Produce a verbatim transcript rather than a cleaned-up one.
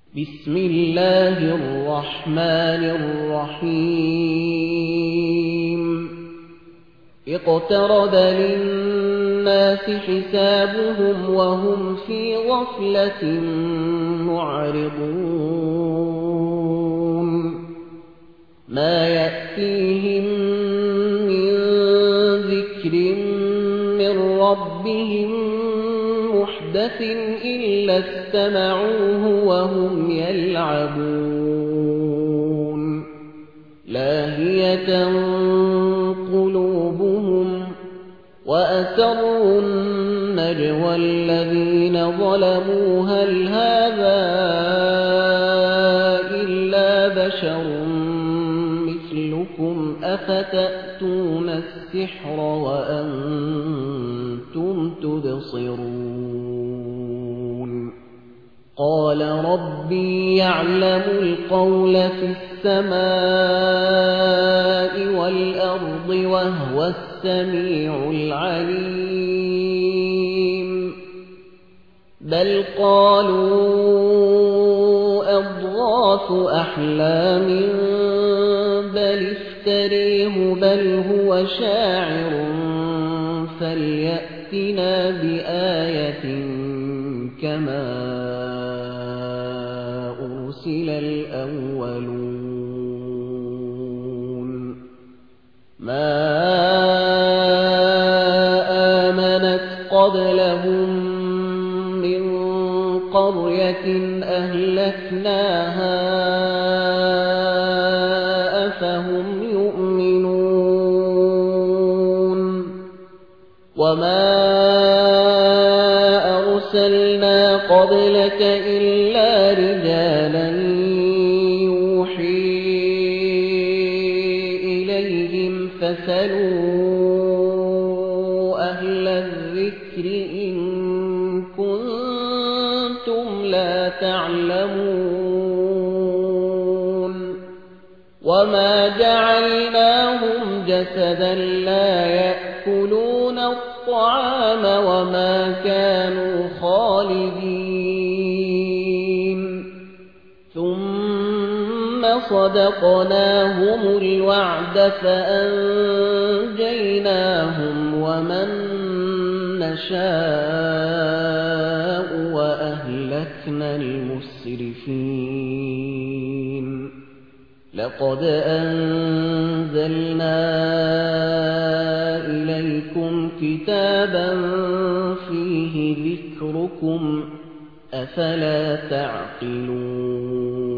بسم الله الرحمن الرحيم اقترب للناس حسابهم وهم في غفلة معرضون ما يأتيهم من ذكر من ربهم محدث إلا استمعوه وهم يلعبون لاهية قلوبهم وأسروا النجوى الذين ظلموا هل هذا إلا بشر مثلكم أفتأتون السحر وأنتم تبصرون قال ربي يعلم القول في السماء والأرض وهو السميع العليم بل قالوا أضغاث أحلام بل افتريه بل هو شاعر فليأتنا بآية كما أرسل الأولون ما آمنت قبلهم من قرية أهلكناها أفهم يؤمنون وما أرسلنا قبلك إلا رجالا يوحي إليهم فاسألوا أهل الذكر إن كنتم لا تعلمون وما جعلناهم جسدا لا يأكلون الطعام وما كانوا خالدين ثم صدقناهم الوعد فأنجيناهم ومن نشاء وأهلكنا المسرفين لقد أنزلنا إليكم كتابا فيه ذكركم أفلا تعقلون